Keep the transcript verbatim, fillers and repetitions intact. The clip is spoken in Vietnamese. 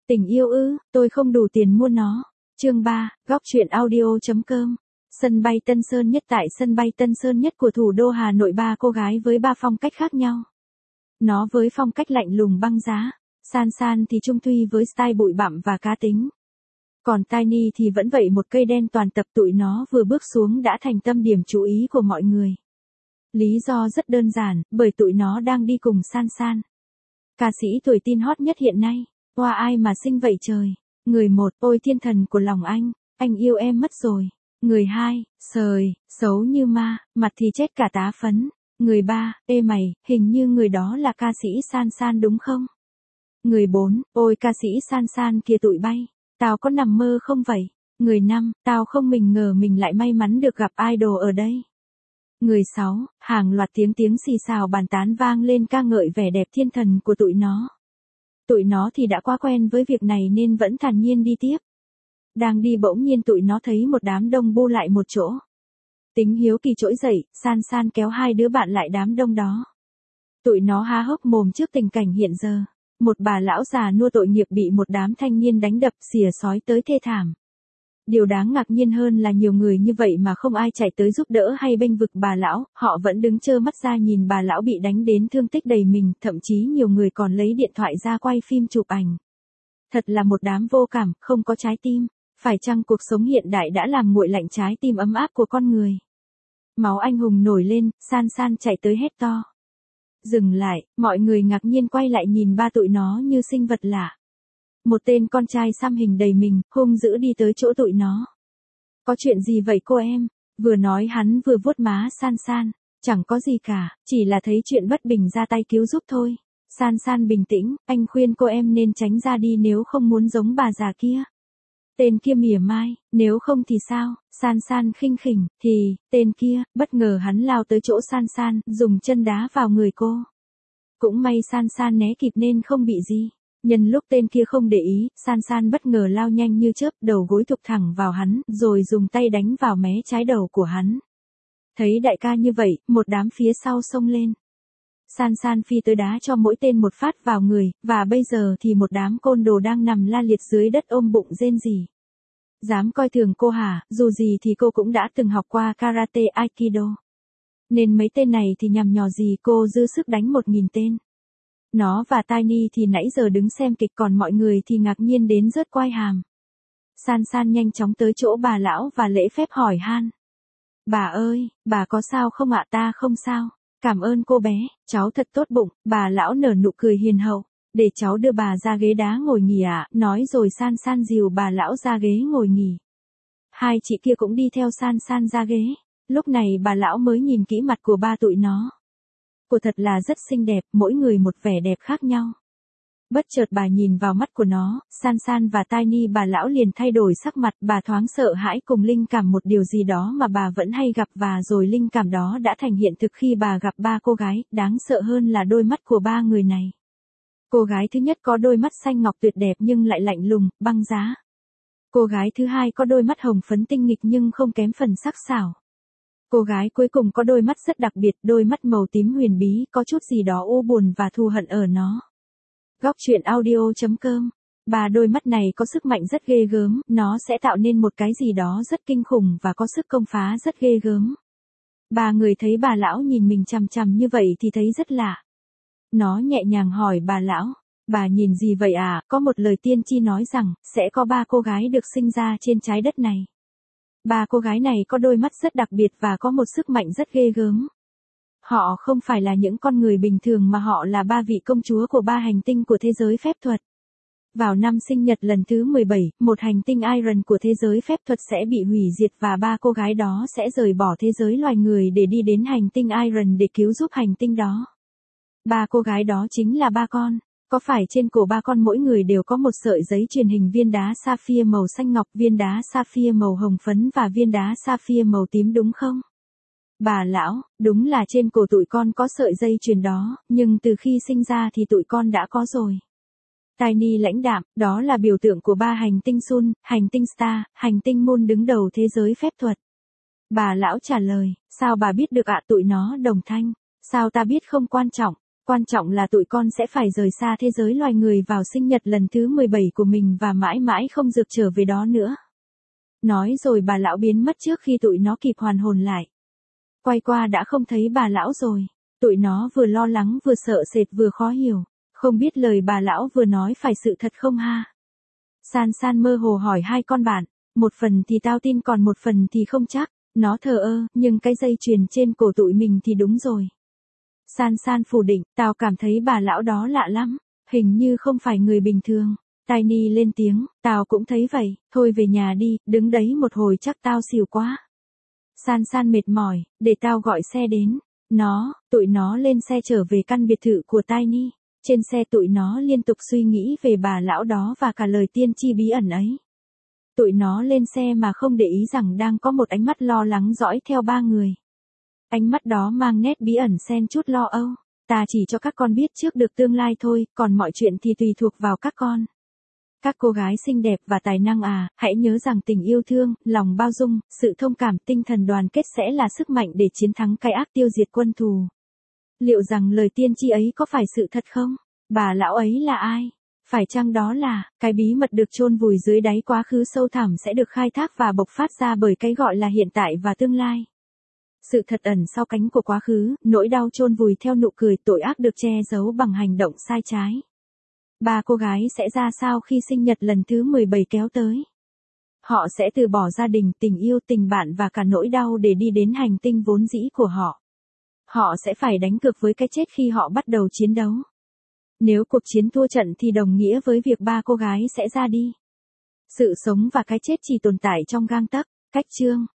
Tình yêu ư, tôi không đủ tiền mua nó. Chương ba, góc truyện audio.com. Sân bay Tân Sơn Nhất. Tại sân bay Tân Sơn Nhất của thủ đô Hà Nội, ba cô gái với ba phong cách khác nhau. Nó với phong cách lạnh lùng băng giá, San San thì trung thủy với style bụi bặm và cá tính. Còn Tiny thì vẫn vậy, một cây đen toàn tập. Tụi nó vừa bước xuống đã thành tâm điểm chú ý của mọi người. Lý do rất đơn giản, bởi tụi nó đang đi cùng San San, ca sĩ tuổi teen hot nhất hiện nay. Hoa ai mà xinh vậy trời. Người một, ôi thiên thần của lòng anh, anh yêu em mất rồi. Người hai, sời, xấu như ma, mặt thì chết cả tá phấn. Người ba, ê mày, hình như người đó là ca sĩ San San đúng không? Người bốn, ôi ca sĩ San San kìa tụi bay, tao có nằm mơ không vậy? Người năm, tao không mình ngờ mình lại may mắn được gặp idol ở đây. Người sáu, hàng loạt tiếng tiếng xì xào bàn tán vang lên ca ngợi vẻ đẹp thiên thần của tụi nó. Tụi nó thì đã quá quen với việc này nên vẫn thản nhiên đi tiếp. Đang đi bỗng nhiên tụi nó thấy một đám đông bu lại một chỗ. Tính hiếu kỳ trỗi dậy, San San kéo hai đứa bạn lại đám đông đó. Tụi nó há hốc mồm trước tình cảnh hiện giờ. Một bà lão già nua tội nghiệp bị một đám thanh niên đánh đập xỉa xói tới thê thảm. Điều đáng ngạc nhiên hơn là nhiều người như vậy mà không ai chạy tới giúp đỡ hay bênh vực bà lão, họ vẫn đứng trơ mắt ra nhìn bà lão bị đánh đến thương tích đầy mình, thậm chí nhiều người còn lấy điện thoại ra quay phim chụp ảnh. Thật là một đám vô cảm, không có trái tim. Phải chăng cuộc sống hiện đại đã làm nguội lạnh trái tim ấm áp của con người? Máu anh hùng nổi lên, San San chạy tới hét to. Dừng lại, mọi người ngạc nhiên quay lại nhìn ba tụi nó như sinh vật lạ. Một tên con trai xăm hình đầy mình, hung dữ đi tới chỗ tụi nó. Có chuyện gì vậy cô em? Vừa nói hắn vừa vuốt má San San. Chẳng có gì cả, chỉ là thấy chuyện bất bình ra tay cứu giúp thôi. San San bình tĩnh, anh khuyên cô em nên tránh ra đi nếu không muốn giống bà già kia. Tên kia mỉa mai, nếu không thì sao? San San khinh khỉnh, thì, tên kia, bất ngờ hắn lao tới chỗ San San, dùng chân đá vào người cô. Cũng may San San né kịp nên không bị gì. Nhân lúc tên kia không để ý, San San bất ngờ lao nhanh như chớp, đầu gối thụp thẳng vào hắn, rồi dùng tay đánh vào mé trái đầu của hắn. Thấy đại ca như vậy, một đám phía sau xông lên. San San phi tới đá cho mỗi tên một phát vào người, và bây giờ thì một đám côn đồ đang nằm la liệt dưới đất ôm bụng rên rỉ. Dám coi thường cô hả? Dù gì thì cô cũng đã từng học qua karate aikido. Nên mấy tên này thì nhằm nhò gì cô dư sức đánh một nghìn tên. Nó và Tiny thì nãy giờ đứng xem kịch, còn mọi người thì ngạc nhiên đến rớt quai hàm. San San nhanh chóng tới chỗ bà lão và lễ phép hỏi han. Bà ơi, bà có sao không ạ? Ta không sao. Cảm ơn cô bé, cháu thật tốt bụng. Bà lão nở nụ cười hiền hậu. Để cháu đưa bà ra ghế đá ngồi nghỉ ạ. Nói rồi San San dìu bà lão ra ghế ngồi nghỉ. Hai chị kia cũng đi theo San San ra ghế. Lúc này bà lão mới nhìn kỹ mặt của ba tụi nó. Cô thật là rất xinh đẹp, mỗi người một vẻ đẹp khác nhau. Bất chợt bà nhìn vào mắt của nó, San San và Tiny, bà lão liền thay đổi sắc mặt, bà thoáng sợ hãi cùng linh cảm một điều gì đó mà bà vẫn hay gặp, và rồi linh cảm đó đã thành hiện thực khi bà gặp ba cô gái. Đáng sợ hơn là đôi mắt của ba người này. Cô gái thứ nhất có đôi mắt xanh ngọc tuyệt đẹp nhưng lại lạnh lùng, băng giá. Cô gái thứ hai có đôi mắt hồng phấn tinh nghịch nhưng không kém phần sắc sảo. Cô gái cuối cùng có đôi mắt rất đặc biệt, đôi mắt màu tím huyền bí, có chút gì đó u buồn và thù hận ở nó. Góc truyện audio.com. Ba đôi mắt này có sức mạnh rất ghê gớm, nó sẽ tạo nên một cái gì đó rất kinh khủng và có sức công phá rất ghê gớm. Ba người thấy bà lão nhìn mình chằm chằm như vậy thì thấy rất lạ. Nó nhẹ nhàng hỏi bà lão, bà nhìn gì vậy à? Có một lời tiên tri nói rằng, sẽ có ba cô gái được sinh ra trên trái đất này. Ba cô gái này có đôi mắt rất đặc biệt và có một sức mạnh rất ghê gớm. Họ không phải là những con người bình thường mà họ là ba vị công chúa của ba hành tinh của thế giới phép thuật. Vào năm sinh nhật lần thứ mười bảy, một hành tinh Iron của thế giới phép thuật sẽ bị hủy diệt và ba cô gái đó sẽ rời bỏ thế giới loài người để đi đến hành tinh Iron để cứu giúp hành tinh đó. Ba cô gái đó chính là ba con. Có phải trên cổ ba con mỗi người đều có một sợi giấy truyền hình viên đá sapphire màu xanh ngọc, viên đá sapphire màu hồng phấn và viên đá sapphire màu tím đúng không? Bà lão, đúng là trên cổ tụi con có sợi dây chuyền đó, nhưng từ khi sinh ra thì tụi con đã có rồi. Tiny lãnh đạm, đó là biểu tượng của ba hành tinh Sun, hành tinh Star, hành tinh Moon đứng đầu thế giới phép thuật. Bà lão trả lời, sao bà biết được ạ? Tụi nó đồng thanh. Sao ta biết không quan trọng. Quan trọng là tụi con sẽ phải rời xa thế giới loài người vào sinh nhật lần thứ mười bảy của mình và mãi mãi không được trở về đó nữa. Nói rồi bà lão biến mất trước khi tụi nó kịp hoàn hồn lại. Quay qua đã không thấy bà lão rồi. Tụi nó vừa lo lắng vừa sợ sệt vừa khó hiểu. Không biết lời bà lão vừa nói phải sự thật không ha? San San mơ hồ hỏi hai con bạn. Một phần thì tao tin còn một phần thì không chắc. Nó thờ ơ, nhưng cái dây chuyền trên cổ tụi mình thì đúng rồi. San San phủ định, tao cảm thấy bà lão đó lạ lắm. Hình như không phải người bình thường. Tiny lên tiếng, tao cũng thấy vậy, thôi về nhà đi, đứng đấy một hồi chắc tao xỉu quá. San San mệt mỏi, để tao gọi xe đến. Nó, tụi nó lên xe trở về căn biệt thự của Tiny. Trên xe tụi nó liên tục suy nghĩ về bà lão đó và cả lời tiên tri bí ẩn ấy. Tụi nó lên xe mà không để ý rằng đang có một ánh mắt lo lắng dõi theo ba người. Ánh mắt đó mang nét bí ẩn xen chút lo âu. Ta chỉ cho các con biết trước được tương lai thôi, còn mọi chuyện thì tùy thuộc vào các con. Các cô gái xinh đẹp và tài năng à, hãy nhớ rằng tình yêu thương, lòng bao dung, sự thông cảm, tinh thần đoàn kết sẽ là sức mạnh để chiến thắng cái ác tiêu diệt quân thù. Liệu rằng lời tiên tri ấy có phải sự thật không? Bà lão ấy là ai? Phải chăng đó là, cái bí mật được chôn vùi dưới đáy quá khứ sâu thẳm sẽ được khai thác và bộc phát ra bởi cái gọi là hiện tại và tương lai? Sự thật ẩn sau cánh của quá khứ, nỗi đau chôn vùi theo nụ cười, tội ác được che giấu bằng hành động sai trái. Ba cô gái sẽ ra sao khi sinh nhật lần thứ mười bảy kéo tới? Họ sẽ từ bỏ gia đình, tình yêu, tình bạn và cả nỗi đau để đi đến hành tinh vốn dĩ của họ. Họ sẽ phải đánh cược với cái chết khi họ bắt đầu chiến đấu. Nếu cuộc chiến thua trận thì đồng nghĩa với việc ba cô gái sẽ ra đi. Sự sống và cái chết chỉ tồn tại trong gang tấc. Cách chương